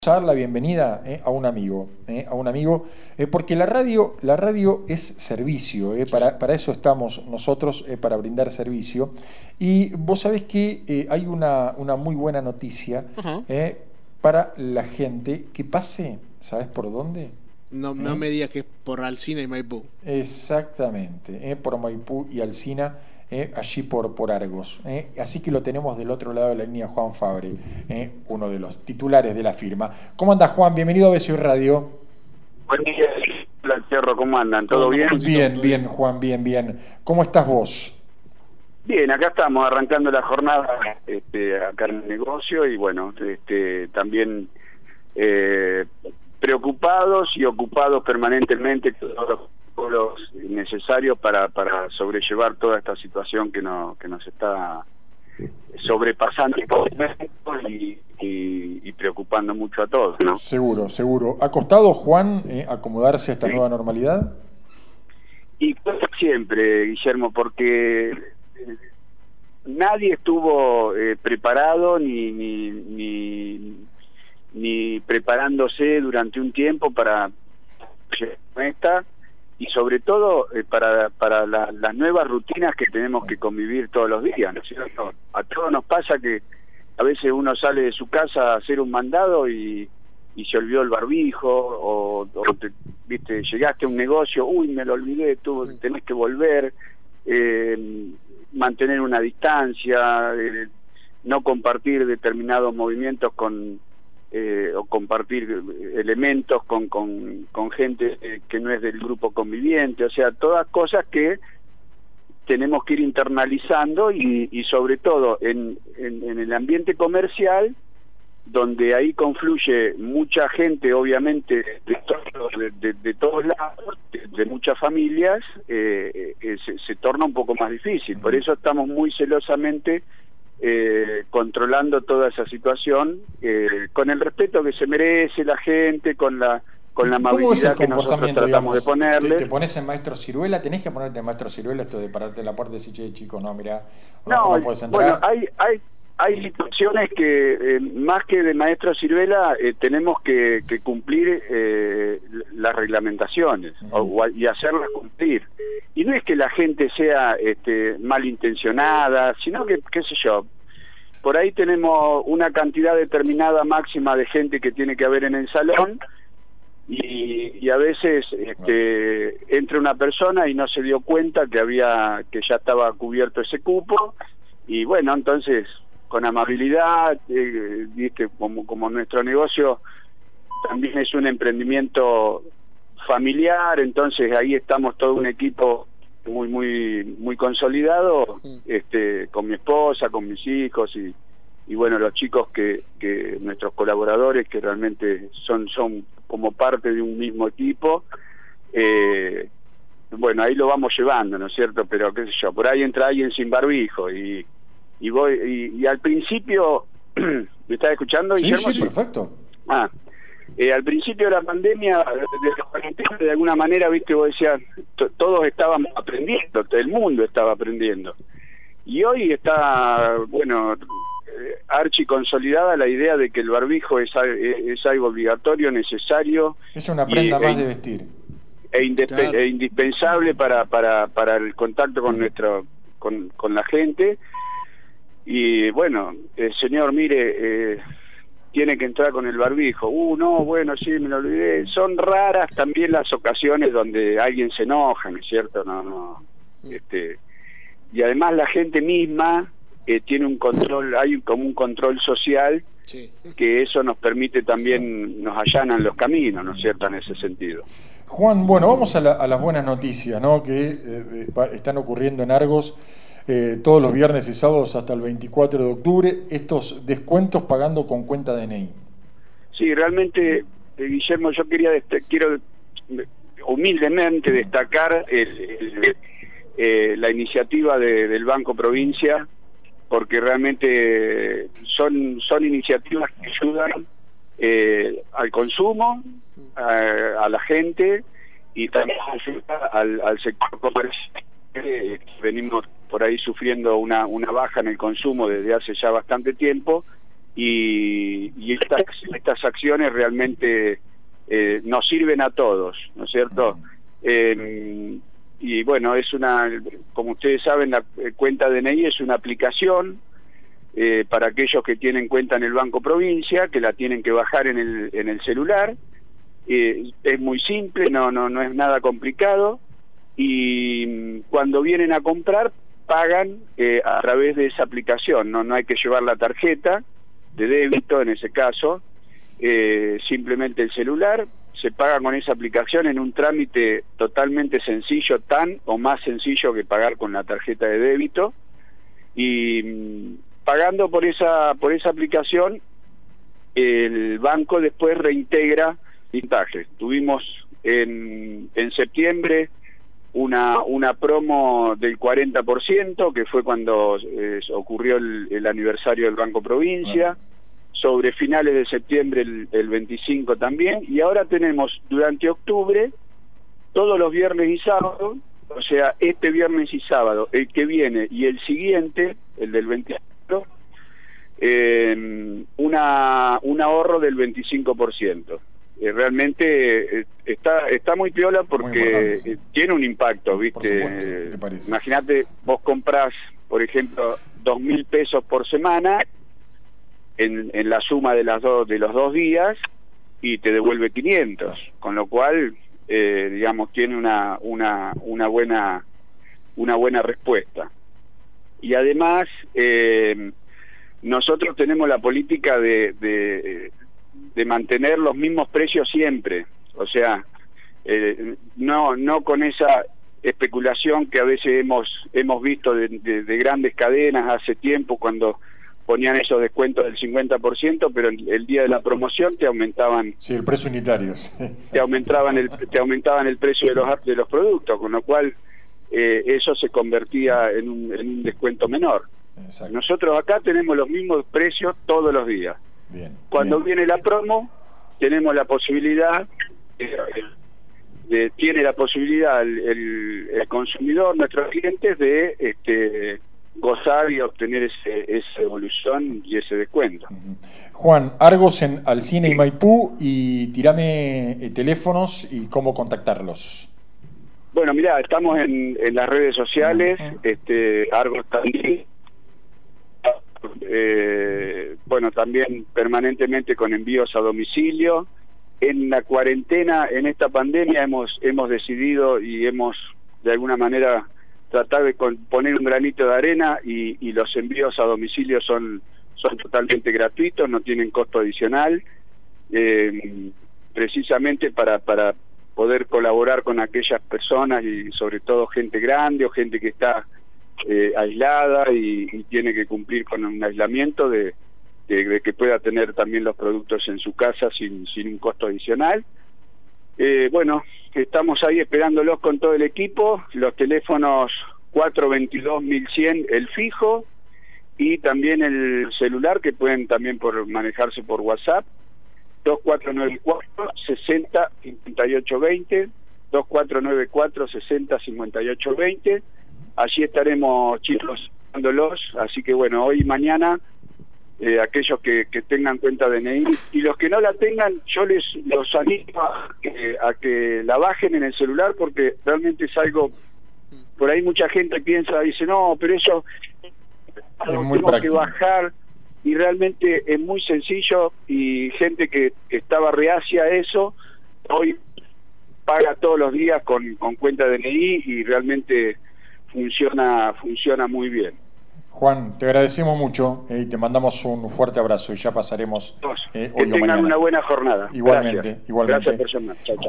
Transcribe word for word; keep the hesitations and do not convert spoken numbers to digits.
A dar la bienvenida eh, a un amigo, eh, a un amigo, eh, porque la radio, la radio es servicio, eh, para, para eso estamos nosotros, eh, para brindar servicio. Y vos sabés que eh, hay una, una muy buena noticia Uh-huh. eh, para la gente que pase, ¿sabés por dónde? No, no ¿Eh? me digas que es por Alsina y Maipú. Exactamente, eh, por Maipú y Alsina. Eh, allí por, por Argos. Eh. Así que lo tenemos del otro lado de la línea, Juan Fabre, eh, uno de los titulares de la firma. ¿Cómo andas, Juan? Bienvenido a B C I Radio. Buen día, hola, Cerro, ¿cómo andan? ¿Todo bien? Bien, bien, Juan, bien, bien. ¿Cómo estás vos? Bien, acá estamos arrancando la jornada este, acá en el negocio y bueno, este, también eh, preocupados y ocupados permanentemente con todos los los necesarios para, para sobrellevar toda esta situación que, no, que nos está sobrepasando y, y, y preocupando mucho a todos, ¿no? Seguro, seguro. ¿Ha costado, Juan, eh, acomodarse a esta sí. nueva normalidad? Y siempre, Guillermo, porque nadie estuvo eh, preparado ni, ni, ni, ni preparándose durante un tiempo para esta y sobre todo eh, para, para la, las nuevas rutinas que tenemos que convivir todos los días, ¿no es cierto? A todos nos pasa que a veces uno sale de su casa a hacer un mandado y, y se olvidó el barbijo, o, o te, viste, llegaste a un negocio, uy, me lo olvidé, tú tenés que volver, eh, mantener una distancia, eh, no compartir determinados movimientos con... Eh, o compartir elementos con, con, con gente eh, que no es del grupo conviviente, o sea, todas cosas que tenemos que ir internalizando y, y sobre todo en, en, en el ambiente comercial, donde ahí confluye mucha gente, obviamente, de, to de, de, de todos lados, de, de muchas familias, eh, eh, se, se torna un poco más difícil. Por eso estamos muy celosamente Eh, controlando toda esa situación eh, con el respeto que se merece la gente, con la con la amabilidad que nosotros tratamos digamos, de ponerle. ¿Te, te pones en maestro ciruela? ¿Tenés que ponerte en maestro ciruela esto de pararte en la puerta y decir, che, chico, no, mira, no, no, no puedes entrar? Bueno, hay hay hay situaciones que eh, más que de maestro ciruela eh, tenemos que, que cumplir eh, las reglamentaciones uh-huh. o, y hacerlas cumplir. Y no es que la gente sea este, malintencionada, sino que, qué sé yo, por ahí tenemos una cantidad determinada máxima de gente que tiene que haber en el salón y, y a veces este, entra una persona y no se dio cuenta que había que ya estaba cubierto ese cupo y bueno, entonces con amabilidad, eh, viste, como, como nuestro negocio también es un emprendimiento familiar, entonces ahí estamos todo un equipo muy muy muy consolidado, este con mi esposa, con mis hijos y, y bueno, los chicos que, que nuestros colaboradores que realmente son son como parte de un mismo equipo, eh, bueno, ahí lo vamos llevando, ¿no es cierto? Pero qué sé yo, por ahí entra alguien sin barbijo y y voy y, y al principio ¿me estás escuchando, sí, Guillermo? Sí, perfecto. Ah, Eh, al principio de la pandemia, de la cuarentena, de alguna manera, viste, vos decías, todos estábamos aprendiendo, todo el mundo estaba aprendiendo. Y hoy está, bueno, eh, archi consolidada la idea de que el barbijo es, es algo obligatorio, necesario. Es una prenda y, más e, de vestir. E, claro. e indispensable para, para, para el contacto con, nuestro, con, con la gente. Y bueno, eh, señor, mire... Eh, tiene que entrar con el barbijo. Uh, no, bueno, sí, me lo olvidé. Son raras también las ocasiones donde alguien se enoja, ¿no es cierto? No, no. Este, y además la gente misma eh, tiene un control, hay como un control social, sí, que eso nos permite también, nos allanan los caminos, ¿no es cierto?, en ese sentido. Juan, bueno, vamos a, la, a las buenas noticias, ¿no?, que eh, están ocurriendo en Argos. Eh, todos los viernes y sábados hasta el veinticuatro de octubre, estos descuentos pagando con cuenta D N I. Sí, realmente, eh, Guillermo, yo quería quiero humildemente destacar el, el, eh, la iniciativa de, del Banco Provincia, porque realmente son, son iniciativas que ayudan eh, al consumo, a, a la gente y también al, al sector comercial. Eh, venimos por ahí sufriendo una, una baja en el consumo desde hace ya bastante tiempo y, y estas, estas acciones realmente eh, nos sirven a todos, ¿no es cierto? Eh, y bueno, es una, como ustedes saben, la cuenta D N I es una aplicación eh, para aquellos que tienen cuenta en el Banco Provincia, que la tienen que bajar en el, en el celular. Eh, es muy simple, no, no, no es nada complicado, y cuando vienen a comprar pagan eh, a través de esa aplicación, no, no hay que llevar la tarjeta de débito en ese caso, eh, simplemente el celular, se paga con esa aplicación en un trámite totalmente sencillo, tan o más sencillo que pagar con la tarjeta de débito, y mm, pagando por esa, por esa aplicación, el banco después reintegra vintajes. Tuvimos en, en septiembre una, una promo del cuarenta por ciento, que fue cuando eh, ocurrió el, el aniversario del Banco Provincia, ah. sobre finales de septiembre el, el veinticinco también, y ahora tenemos durante octubre, todos los viernes y sábados, o sea, este viernes y sábado, el que viene y el siguiente, el del veinticuatro, eh, una, un ahorro del veinticinco por ciento. Eh, realmente eh, está está muy piola porque muy eh, tiene un impacto, ¿viste? Imagínate, vos comprás, por ejemplo, dos mil pesos por semana en, en la suma de las dos de los dos días y te devuelve quinientos, con lo cual, eh, digamos, tiene una una una buena una buena respuesta. Y además, eh, nosotros tenemos la política de, de de mantener los mismos precios siempre, o sea, eh, no no con esa especulación que a veces hemos hemos visto de, de, de grandes cadenas hace tiempo, cuando ponían esos descuentos del cincuenta por ciento, pero el, el día de la promoción te aumentaban, sí, el precio unitario, sí. te aumentaban el te aumentaban el precio de los de los productos, con lo cual eh, eso se convertía en un, en un descuento menor. Exacto. Nosotros acá tenemos los mismos precios todos los días. Bien, Cuando bien. viene la promo, tenemos la posibilidad, eh, de, tiene la posibilidad el, el, el consumidor, nuestros clientes, de este, gozar y obtener ese, esa evolución y ese descuento. Uh-huh. Juan, Argos en Alsina y Maipú, y tirame eh, teléfonos y cómo contactarlos. Bueno, mirá, estamos en, en las redes sociales, uh-huh. este, Argos también. Eh, bueno, también permanentemente con envíos a domicilio. En la cuarentena, en esta pandemia, hemos hemos decidido y hemos de alguna manera tratado de poner un granito de arena, y, y los envíos a domicilio son son totalmente gratuitos, no tienen costo adicional, eh, precisamente para para poder colaborar con aquellas personas, y sobre todo gente grande o gente que está Eh, aislada y, y tiene que cumplir con un aislamiento, de, de, de que pueda tener también los productos en su casa sin, sin un costo adicional. Eh, bueno, estamos ahí esperándolos con todo el equipo, los teléfonos cuatro veintidós mil cien, el fijo, y también el celular, que pueden también por manejarse por WhatsApp, dos cuatro nueve cuatro, sesenta, cincuenta y ocho veinte, dos cuatro nueve cuatro, sesenta, cincuenta y ocho veinte. Allí estaremos, chicos, dándolos, así que bueno, hoy y mañana, eh, aquellos que, que tengan cuenta D N I, y los que no la tengan, yo les los animo a que, a que la bajen en el celular, porque realmente es algo, por ahí mucha gente piensa, dice, no, pero eso es lo muy tengo práctico. que bajar, y realmente es muy sencillo, y gente que estaba reacia a eso, hoy paga todos los días con, con cuenta D N I, y realmente funciona funciona muy bien. Juan, te agradecemos mucho eh, y te mandamos un fuerte abrazo, y ya pasaremos eh, que hoy o tengan mañana. una buena jornada. Igualmente, Gracias. igualmente. Gracias, personal. Chao, chao.